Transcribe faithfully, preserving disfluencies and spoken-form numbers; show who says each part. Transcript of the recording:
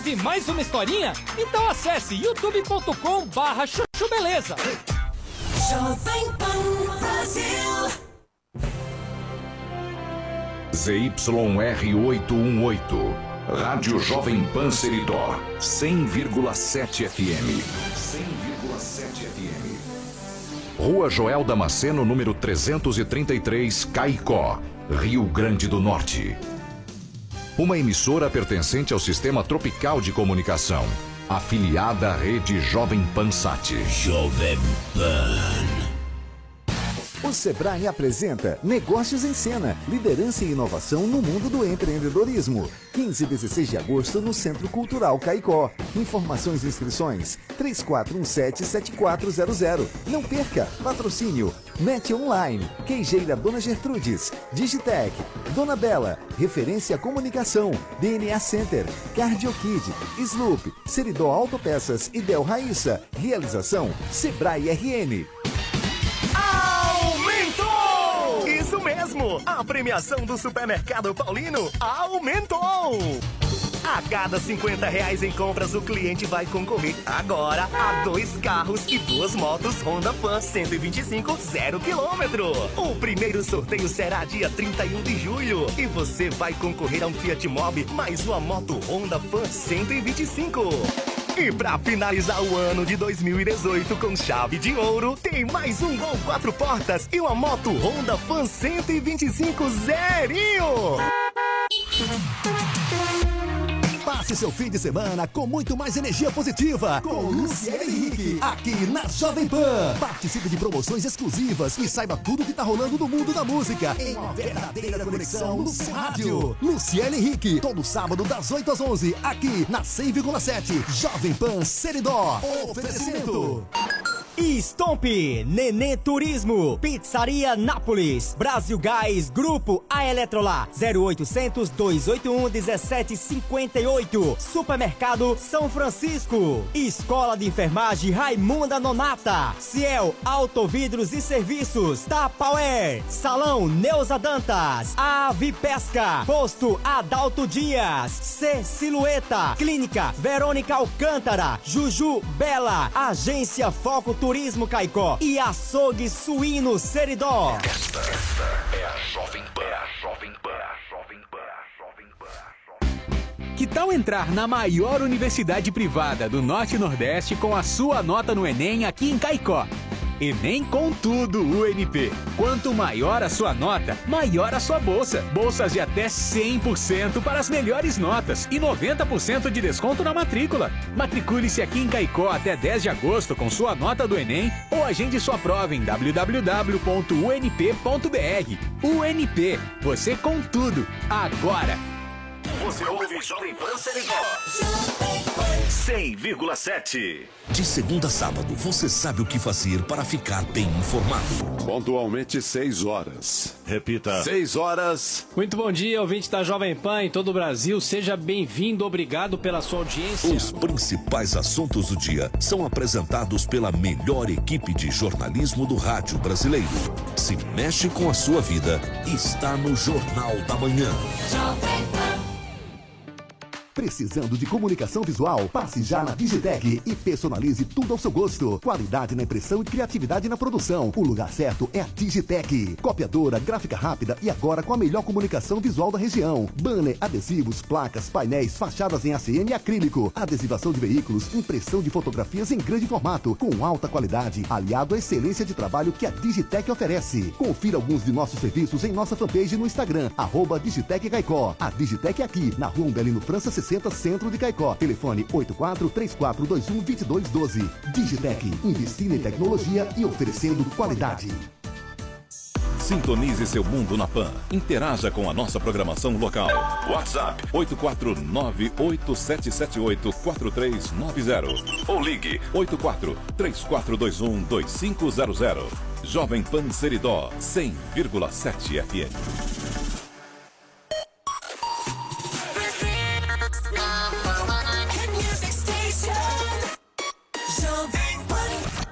Speaker 1: ouvir mais uma historinha? Então acesse youtube ponto com barra chuchu beleza.
Speaker 2: Jovem Pan Brasil.
Speaker 3: Z Y R oitocentos e dezoito, Rádio Jovem Pan Seridó, cem vírgula sete F M. cem vírgula sete F M. Rua Joel Damasceno, número trezentos e trinta e três, Caicó, Rio Grande do Norte. Uma emissora pertencente ao Sistema Tropical de Comunicação, afiliada à rede Jovem Pan Sat.
Speaker 4: Jovem Pan.
Speaker 5: O Sebrae apresenta Negócios em Cena, liderança e inovação no mundo do empreendedorismo. quinze e dezesseis de agosto no Centro Cultural Caicó. Informações e inscrições três quatro um sete, sete quatro zero zero. Não perca! Patrocínio Net Online, Queijeira Dona Gertrudes, Digitec, Dona Bela, Referência Comunicação, D N A Center, CardioKid, Sloop, Seridó Autopeças e Del Raíssa. Realização Sebrae R N.
Speaker 6: Isso mesmo! A premiação do Supermercado Paulino aumentou! A cada cinquenta reais em compras, o cliente vai concorrer agora a dois carros e duas motos Honda Fan cento e vinte e cinco zero quilômetro. O primeiro sorteio será dia trinta e um de julho e você vai concorrer a um Fiat Mobi mais uma moto Honda Fan cento e vinte e cinco. E pra finalizar o ano de dois mil e dezoito com chave de ouro, tem mais um Gol quatro portas e uma moto Honda Fan cento e vinte e cinco zerinho.
Speaker 7: Passe seu fim de semana com muito mais energia positiva com Luciele Henrique, aqui na Jovem Pan. Participe de promoções exclusivas e saiba tudo que tá rolando no mundo da música em uma verdadeira conexão no seu rádio. Luciele Henrique, todo sábado das oito às onze, aqui na cem vírgula sete, Jovem Pan Seridó. Oferecimento
Speaker 8: Stomp, Nenê Turismo, Pizzaria Nápoles, Brasil Gás, Grupo A Eletrolá, zero oitocentos, dois oito um, um sete cinco oito, Supermercado São Francisco, Escola de Enfermagem Raimunda Nonata, Ciel Autovidros e Serviços, Tapauer, Salão Neuza Dantas, Ave Pesca, Posto Adalto Dias, C Silhueta, Clínica Verônica Alcântara, Juju Bela, Agência Foco Turismo Caicó e Açougue Suíno Seridó.
Speaker 3: Esta, esta é a Jovem Pan, é a Jovem Pan, a Jovem Pan, a Jovem Pan, a Jovem Pan.
Speaker 9: Que tal entrar na maior universidade privada do Norte e Nordeste com a sua nota no Enem aqui em Caicó? Enem com tudo U N P. Quanto maior a sua nota, maior a sua bolsa. Bolsas de até cem por cento para as melhores notas e noventa por cento de desconto na matrícula. Matricule-se aqui em Caicó até dez de agosto com sua nota do Enem ou agende sua prova em w w w ponto u n p ponto b r. U N P, você com tudo, agora.
Speaker 6: Você ouve Jovem Pan Seridó cem vírgula sete.
Speaker 4: De segunda a sábado, você sabe o que fazer para ficar bem informado.
Speaker 10: Pontualmente seis horas.
Speaker 4: Repita.
Speaker 10: seis horas.
Speaker 1: Muito bom dia, ouvinte da Jovem Pan em todo o Brasil. Seja bem-vindo, obrigado pela sua audiência.
Speaker 4: Os principais assuntos do dia são apresentados pela melhor equipe de jornalismo do rádio brasileiro. Se mexe com a sua vida, está no Jornal da Manhã.
Speaker 2: Jovem Pan.
Speaker 5: Precisando de comunicação visual? Passe já na Digitec e personalize tudo ao seu gosto. Qualidade na impressão e criatividade na produção. O lugar certo é a Digitec. Copiadora, gráfica rápida e agora com a melhor comunicação visual da região. Banner, adesivos, placas, painéis, fachadas em A C M e acrílico. Adesivação de veículos, impressão de fotografias em grande formato, com alta qualidade, aliado à excelência de trabalho que a Digitec oferece. Confira alguns de nossos serviços em nossa fanpage no Instagram, arroba Digitec Caicó. A Digitec é aqui, na Rua Umbelino França sessenta, Centro de Caicó. Telefone oito quatro três quatro dois um dois dois um dois. Digitec, investindo em tecnologia e oferecendo qualidade.
Speaker 11: Sintonize seu mundo na Pan. Interaja com a nossa programação local. WhatsApp oito quatro nove oito sete sete oito quatro três nove zero ou ligue oito quatro três quatro dois um dois cinco zero zero. Jovem Pan Seridó cem vírgula sete F M.